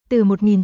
Từ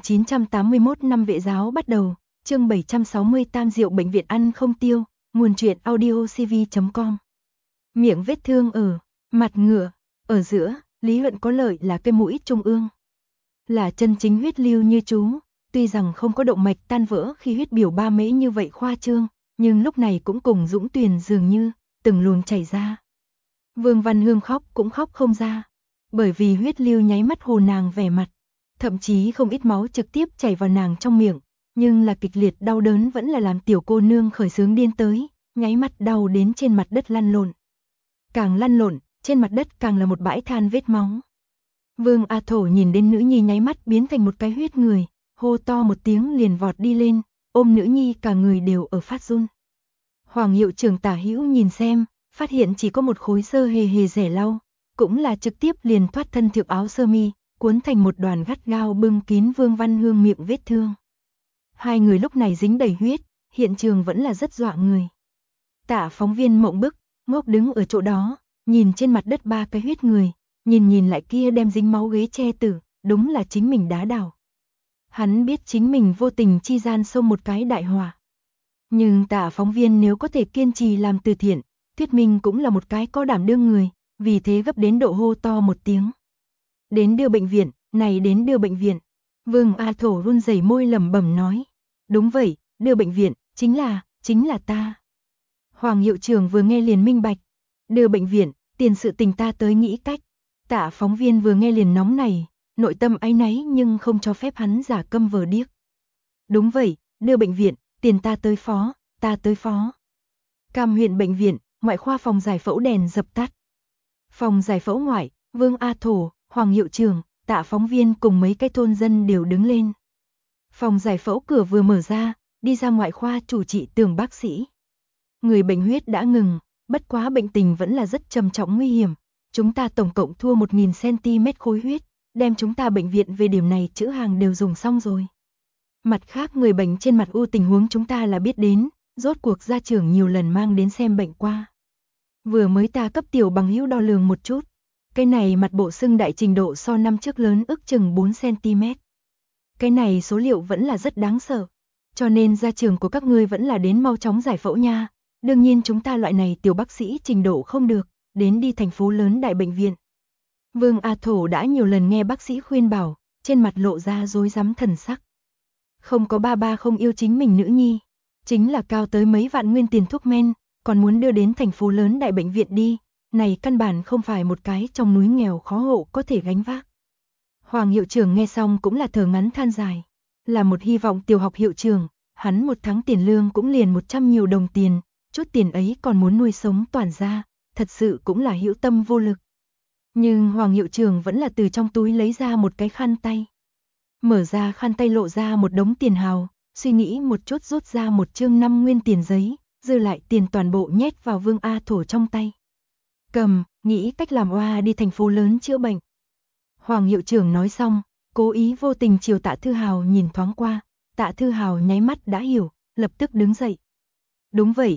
1981 năm Vệ giáo bắt đầu, chương 760 Tam Diệu bệnh viện ăn không tiêu, nguồn truyện audio cv.com. Miệng vết thương ở mặt ngựa, ở giữa, lý luận có lợi là cái mũi trung ương. Là chân chính huyết lưu như chú, tuy rằng không có động mạch tan vỡ khi huyết biểu ba mễ như vậy khoa trương, nhưng lúc này cũng cùng dũng tuyền dường như, từng luồng chảy ra. Vương Văn Hương khóc cũng khóc không ra, bởi vì huyết lưu nháy mắt hồ nàng vẻ mặt. Thậm chí không ít máu trực tiếp chảy vào nàng trong miệng, nhưng là kịch liệt đau đớn vẫn là làm tiểu cô nương khởi sướng điên tới, nháy mắt đau đến trên mặt đất lăn lộn. Càng lăn lộn, trên mặt đất càng là một bãi than vết máu. Vương A Thổ nhìn đến nữ nhi nháy mắt biến thành một cái huyết người, hô to một tiếng liền vọt đi lên, ôm nữ nhi cả người đều ở phát run. Hoàng hiệu trưởng tả hữu nhìn xem, phát hiện chỉ có một khối sơ hề hề rẻ lau, cũng là trực tiếp liền thoát thân thượng áo sơ mi, cuốn thành một đoàn gắt gao bưng kín Vương Văn Hương miệng vết thương. Hai người lúc này dính đầy huyết, hiện trường vẫn là rất dọa người. Tạ phóng viên mộng bức, ngốc đứng ở chỗ đó, nhìn trên mặt đất ba cái huyết người, nhìn lại kia đem dính máu ghế che tử, đúng là chính mình đá đảo. Hắn biết chính mình vô tình chi gian xông một cái đại họa. Nhưng Tạ phóng viên nếu có thể kiên trì làm từ thiện, thuyết minh cũng là một cái có đảm đương người, vì thế gấp đến độ hô to một tiếng. Đến đưa bệnh viện, này đến đưa bệnh viện. Vương A Thổ run rẩy môi lẩm bẩm nói. Đúng vậy, đưa bệnh viện, chính là ta. Hoàng hiệu trưởng vừa nghe liền minh bạch. Đưa bệnh viện, tiền sự tình ta tới nghĩ cách. Tạ phóng viên vừa nghe liền nóng này, nội tâm áy náy nhưng không cho phép hắn giả câm vờ điếc. Đúng vậy, đưa bệnh viện, tiền ta tới phó. Cam huyện bệnh viện, ngoại khoa phòng giải phẫu đèn dập tắt. Phòng giải phẫu ngoại, Vương A Thổ, Hoàng hiệu trưởng, Tạ phóng viên cùng mấy cái thôn dân đều đứng lên. Phòng giải phẫu cửa vừa mở ra, đi ra ngoại khoa chủ trị Tưởng bác sĩ. Người bệnh huyết đã ngừng, bất quá bệnh tình vẫn là rất trầm trọng nguy hiểm. Chúng ta tổng cộng thua 1000 cm khối huyết, đem chúng ta bệnh viện về điểm này chữ hàng đều dùng xong rồi. Mặt khác người bệnh trên mặt u tình huống chúng ta là biết đến, rốt cuộc gia trưởng nhiều lần mang đến xem bệnh qua. Vừa mới ta cấp tiểu bằng hữu đo lường một chút. Cái này mặt bộ sưng đại trình độ so năm trước lớn ước chừng 4 cm. Cái này số liệu vẫn là rất đáng sợ. Cho nên gia trưởng của các ngươi vẫn là đến mau chóng giải phẫu nha. Đương nhiên chúng ta loại này tiểu bác sĩ trình độ không được, đến đi thành phố lớn đại bệnh viện. Vương A Thổ đã nhiều lần nghe bác sĩ khuyên bảo, trên mặt lộ ra rối rắm thần sắc. Không có ba không yêu chính mình nữ nhi. Chính là cao tới mấy vạn nguyên tiền thuốc men, còn muốn đưa đến thành phố lớn đại bệnh viện đi. Này căn bản không phải một cái trong núi nghèo khó hộ có thể gánh vác. Hoàng hiệu trưởng nghe xong cũng là thở ngắn than dài. Là một hy vọng tiểu học hiệu trưởng, hắn một tháng tiền lương cũng liền 100 nhiều đồng tiền, chút tiền ấy còn muốn nuôi sống toàn gia, thật sự cũng là hữu tâm vô lực. Nhưng Hoàng hiệu trưởng vẫn là từ trong túi lấy ra một cái khăn tay. Mở ra khăn tay lộ ra một đống tiền hào, suy nghĩ một chút rút ra một chương 5 nguyên tiền giấy, dư lại tiền toàn bộ nhét vào Vương A Thổ trong tay. Cầm, nghĩ cách làm oa đi thành phố lớn chữa bệnh. Hoàng hiệu trưởng nói xong, cố ý vô tình chiều Tạ Thư Hào nhìn thoáng qua, Tạ Thư Hào nháy mắt đã hiểu, lập tức đứng dậy. Đúng vậy,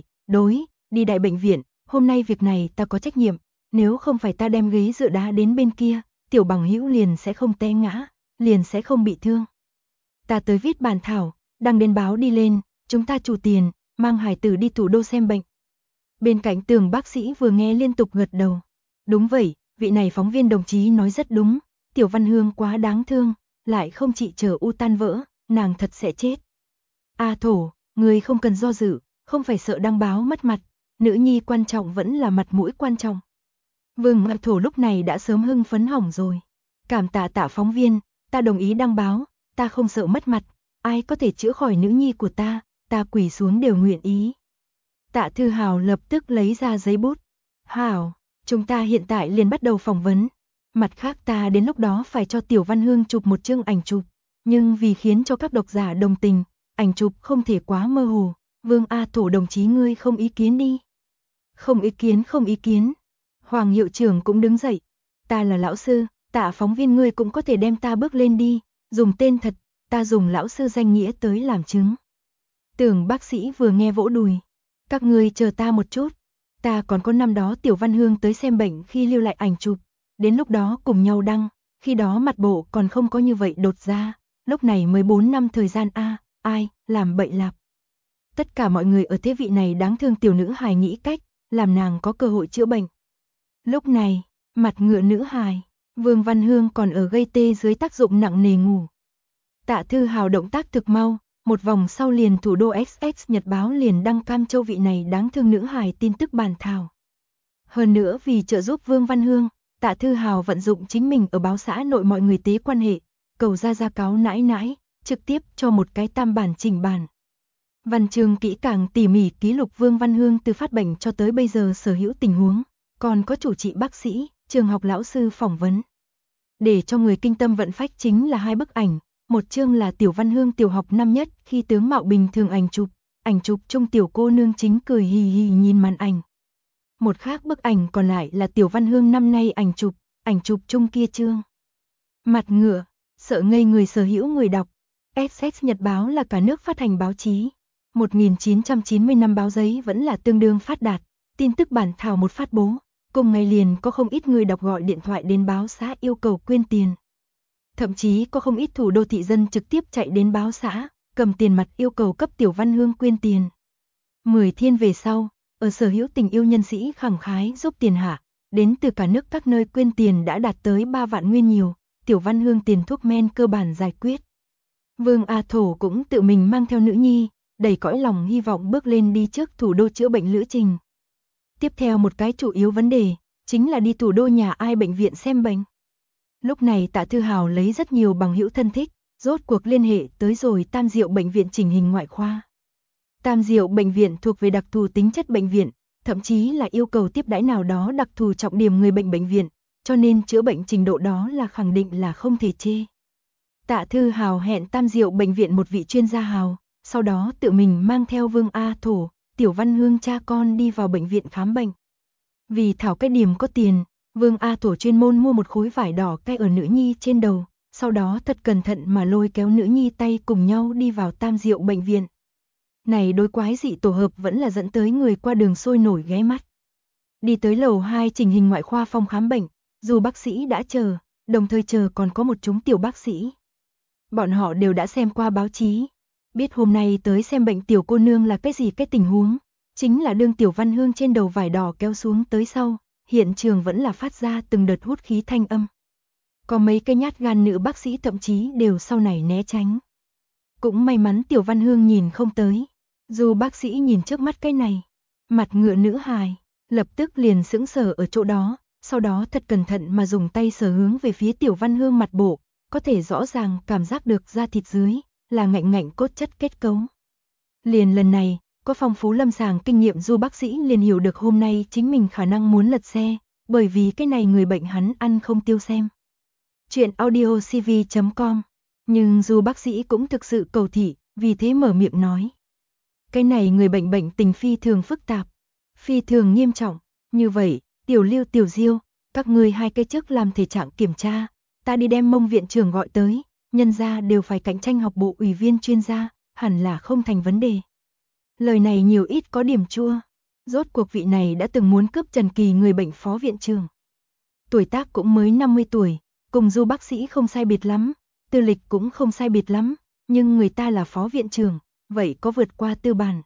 đi đại bệnh viện, hôm nay việc này ta có trách nhiệm, nếu không phải ta đem ghế dựa đá đến bên kia, tiểu bằng hữu liền sẽ không té ngã, liền sẽ không bị thương. Ta tới viết bản thảo, đăng đến báo đi lên, chúng ta chủ tiền, mang hải tử đi thủ đô xem bệnh. Bên cạnh Tưởng bác sĩ vừa nghe liên tục gật đầu. Đúng vậy, vị này phóng viên đồng chí nói rất đúng, tiểu Văn Hương quá đáng thương, lại không chỉ chờ u tan vỡ, nàng thật sẽ chết. A Thổ, người không cần do dự, không phải sợ đăng báo mất mặt, nữ nhi quan trọng vẫn là mặt mũi quan trọng. Vương A Thổ lúc này đã sớm hưng phấn hỏng rồi. Cảm tạ Tạ phóng viên, ta đồng ý đăng báo, ta không sợ mất mặt, ai có thể chữa khỏi nữ nhi của ta quỳ xuống đều nguyện ý. Tạ Thư Hào lập tức lấy ra giấy bút. Hảo, chúng ta hiện tại liền bắt đầu phỏng vấn. Mặt khác ta đến lúc đó phải cho Tiểu Văn Hương chụp một chương ảnh chụp. Nhưng vì khiến cho các độc giả đồng tình, ảnh chụp không thể quá mơ hồ. Vương A Thổ đồng chí ngươi không ý kiến đi. Không ý kiến. Hoàng hiệu trưởng cũng đứng dậy. Ta là lão sư, Tạ phóng viên ngươi cũng có thể đem ta bước lên đi. Dùng tên thật, ta dùng lão sư danh nghĩa tới làm chứng. Tưởng bác sĩ vừa nghe vỗ đùi. Các ngươi chờ ta một chút, ta còn có năm đó Tiểu Văn Hương tới xem bệnh khi lưu lại ảnh chụp, đến lúc đó cùng nhau đăng, khi đó mặt bộ còn không có như vậy đột ra, Lúc này mới 4 năm thời gian a, ai làm bậy lạp. Tất cả mọi người ở thế vị này đáng thương tiểu nữ hài nghĩ cách làm nàng có cơ hội chữa bệnh. Lúc này, mặt ngựa nữ hài, Vương Văn Hương còn ở gây tê dưới tác dụng nặng nề ngủ. Tạ Thư Hào động tác thực mau, một vòng sau liền thủ đô XX Nhật báo liền đăng Cam Châu vị này đáng thương nữ hài tin tức bản thảo. Hơn nữa vì trợ giúp Vương Văn Hương, Tạ Thư Hào vận dụng chính mình ở báo xã nội mọi người tế quan hệ, cầu ra cáo nãi nãi, trực tiếp cho một cái tam bản chỉnh bản. Văn chương kỹ càng tỉ mỉ ký lục Vương Văn Hương từ phát bệnh cho tới bây giờ sở hữu tình huống, còn có chủ trị bác sĩ, trường học lão sư phỏng vấn. Để cho người kinh tâm vận phách chính là 2 bức ảnh, một chương là Tiểu Văn Hương tiểu học năm nhất khi tướng mạo bình thường ảnh chụp chung tiểu cô nương chính cười hì hì nhìn màn ảnh. Một khác bức ảnh còn lại là Tiểu Văn Hương năm nay ảnh chụp chung kia chương. Mặt ngựa, sợ ngây người sở hữu người đọc. XX Nhật báo là cả nước phát hành báo chí. 1990 năm báo giấy vẫn là tương đương phát đạt, tin tức bản thảo một phát bố, cùng ngày liền có không ít người đọc gọi điện thoại đến báo xã yêu cầu quyên tiền. Thậm chí có không ít thủ đô thị dân trực tiếp chạy đến báo xã, cầm tiền mặt yêu cầu cấp Tiểu Văn Hương quyên tiền. 10 thiên về sau, ở sở hữu tình yêu nhân sĩ khẳng khái giúp tiền hạ, đến từ cả nước các nơi quyên tiền đã đạt tới 3 vạn nguyên nhiều, Tiểu Văn Hương tiền thuốc men cơ bản giải quyết. Vương A Thổ cũng tự mình mang theo nữ nhi, đầy cõi lòng hy vọng bước lên đi trước thủ đô chữa bệnh lữ trình. Tiếp theo một cái chủ yếu vấn đề, chính là đi thủ đô nhà ai bệnh viện xem bệnh. Lúc này Tạ Thư Hào lấy rất nhiều bằng hữu thân thích, rốt cuộc liên hệ tới rồi Tam Diệu bệnh viện chỉnh hình ngoại khoa. Tam Diệu bệnh viện thuộc về đặc thù tính chất bệnh viện, thậm chí là yêu cầu tiếp đãi nào đó đặc thù trọng điểm người bệnh viện, cho nên chữa bệnh trình độ đó là khẳng định là không thể chê. Tạ Thư Hào hẹn Tam Diệu bệnh viện một vị chuyên gia hào, sau đó tự mình mang theo Vương A Thổ, Tiểu Văn Hương cha con đi vào bệnh viện khám bệnh. Vì thảo cái điểm có tiền, Vương A Thổ chuyên môn mua một khối vải đỏ cay ở nữ nhi trên đầu, sau đó thật cẩn thận mà lôi kéo nữ nhi tay cùng nhau đi vào Tam Diệu bệnh viện. Này đối quái dị tổ hợp vẫn là dẫn tới người qua đường sôi nổi ghé mắt. Đi tới lầu 2 chỉnh hình ngoại khoa phòng khám bệnh, dù bác sĩ đã chờ, đồng thời chờ còn có một chúng tiểu bác sĩ. Bọn họ đều đã xem qua báo chí, biết hôm nay tới xem bệnh tiểu cô nương là cái gì cái tình huống, chính là đương Tiểu Văn Hương trên đầu vải đỏ kéo xuống tới sau, hiện trường vẫn là phát ra từng đợt hút khí thanh âm. Có mấy cái nhát gan nữ bác sĩ thậm chí đều sau này né tránh. Cũng may mắn Tiểu Văn Hương nhìn không tới, dù bác sĩ nhìn trước mắt cái này, mặt ngựa nữ hài, lập tức liền sững sờ ở chỗ đó, sau đó thật cẩn thận mà dùng tay sờ hướng về phía Tiểu Văn Hương mặt bộ, có thể rõ ràng cảm giác được da thịt dưới là ngạnh ngạnh cốt chất kết cấu. Liền lần này, có phong phú lâm sàng kinh nghiệm du bác sĩ liền hiểu được hôm nay chính mình khả năng muốn lật xe, bởi vì cái này người bệnh hắn ăn không tiêu xem. Chuyện audiocv.com. Nhưng du bác sĩ cũng thực sự cầu thị, vì thế mở miệng nói. Cái này người bệnh tình phi thường phức tạp, phi thường nghiêm trọng, như vậy, Tiểu Lưu Tiểu Diêu, các ngươi hai cái trước làm thể trạng kiểm tra, ta đi đem Mông viện trưởng gọi tới, nhân gia đều phải cạnh tranh học bộ ủy viên chuyên gia, hẳn là không thành vấn đề. Lời này nhiều ít có điểm chua, rốt cuộc vị này đã từng muốn cướp Trần Kỳ người bệnh phó viện trưởng. Tuổi tác cũng mới 50 tuổi, cùng du bác sĩ không sai biệt lắm, tư lịch cũng không sai biệt lắm, nhưng người ta là phó viện trưởng, vậy có vượt qua tư bản.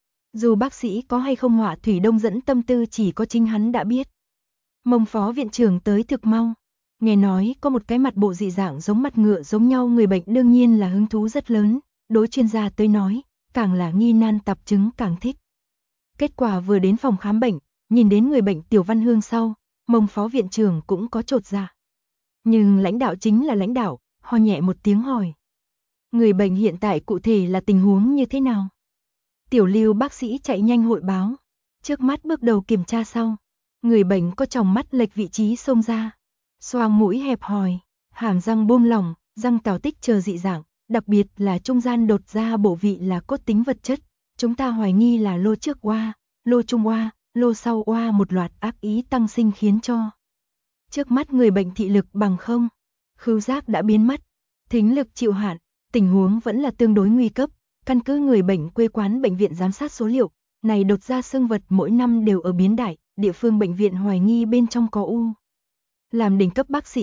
Dù bác sĩ có hay không họa thủy đông dẫn tâm tư chỉ có chính hắn đã biết. Mông phó viện trưởng tới thực mau, nghe nói có một cái mặt bộ dị dạng giống mặt ngựa giống nhau người bệnh đương nhiên là hứng thú rất lớn, đối chuyên gia tới nói, càng là nghi nan tạp chứng càng thích. Kết quả vừa đến phòng khám bệnh, nhìn đến người bệnh Tiểu Văn Hương sau, Mông phó viện trưởng cũng có chột dạ. Nhưng lãnh đạo chính là lãnh đạo, ho nhẹ một tiếng hỏi. Người bệnh hiện tại cụ thể là tình huống như thế nào? Tiểu Lưu bác sĩ chạy nhanh hội báo. Trước mắt bước đầu kiểm tra sau, người bệnh có tròng mắt lệch vị trí xông ra, xoang mũi hẹp hòi, hàm răng buông lỏng, răng tào tích chờ dị dạng, đặc biệt là trung gian đột ra bộ vị là cốt tính vật chất. Chúng ta hoài nghi là lô trước oa, lô trung oa, lô sau oa một loạt ác ý tăng sinh khiến cho. Trước mắt người bệnh thị lực bằng không, khứu giác đã biến mất, thính lực chịu hạn, tình huống vẫn là tương đối nguy cấp. Căn cứ người bệnh quê quán bệnh viện giám sát số liệu, này đột ra xương vật mỗi năm đều ở biến đại, địa phương bệnh viện hoài nghi bên trong có u. Làm đỉnh cấp bác sĩ,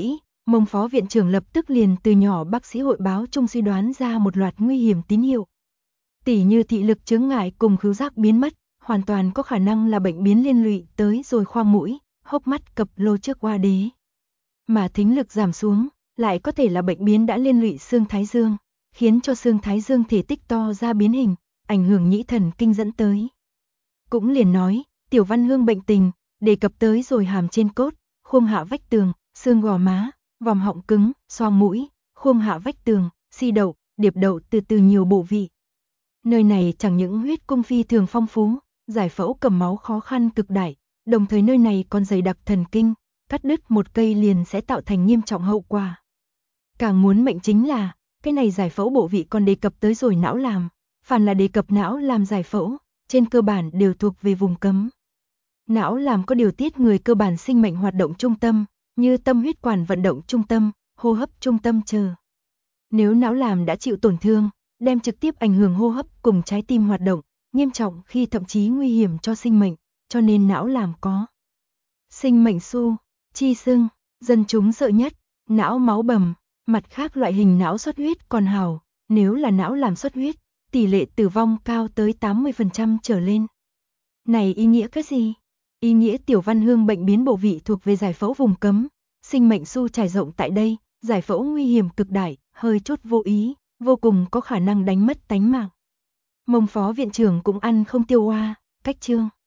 Mông phó viện trưởng lập tức liền từ nhỏ bác sĩ hội báo chung suy đoán ra một loạt nguy hiểm tín hiệu. Tỉ như thị lực chướng ngại cùng khứu giác biến mất, hoàn toàn có khả năng là bệnh biến liên lụy tới rồi khoang mũi, hốc mắt cập lô trước hoa đế. Mà thính lực giảm xuống, lại có thể là bệnh biến đã liên lụy xương thái dương, khiến cho xương thái dương thể tích to ra biến hình, ảnh hưởng nhĩ thần kinh dẫn tới. Cũng liền nói, Tiểu Văn Hương bệnh tình, đề cập tới rồi hàm trên cốt, khum hạ vách tường, xương gò má, vòm họng cứng, xoang mũi, khum hạ vách tường, si đậu, điệp đậu từ nhiều bộ vị. Nơi này chẳng những huyết cung phi thường phong phú, giải phẫu cầm máu khó khăn cực đại, đồng thời nơi này còn dày đặc thần kinh, cắt đứt một cây liền sẽ tạo thành nghiêm trọng hậu quả. Càng muốn mệnh chính là, cái này giải phẫu bộ vị còn đề cập tới rồi não làm, phàm là đề cập não làm giải phẫu, trên cơ bản đều thuộc về vùng cấm. Não làm có điều tiết người cơ bản sinh mệnh hoạt động trung tâm, như tâm huyết quản vận động trung tâm, hô hấp trung tâm chờ. Nếu não làm đã chịu tổn thương, đem trực tiếp ảnh hưởng hô hấp cùng trái tim hoạt động, nghiêm trọng khi thậm chí nguy hiểm cho sinh mệnh, cho nên não làm có sinh mệnh xu, chi sưng, dân chúng sợ nhất, não máu bầm, mặt khác loại hình não xuất huyết còn hảo, nếu là não làm xuất huyết, tỷ lệ tử vong cao tới 80% trở lên. Này ý nghĩa cái gì? Ý nghĩa Tiểu Văn Hương bệnh biến bộ vị thuộc về giải phẫu vùng cấm, sinh mệnh xu trải rộng tại đây, giải phẫu nguy hiểm cực đại, hơi chút vô ý, vô cùng có khả năng đánh mất tánh mạng. Mông phó viện trưởng cũng ăn không tiêu hoa, cách chương.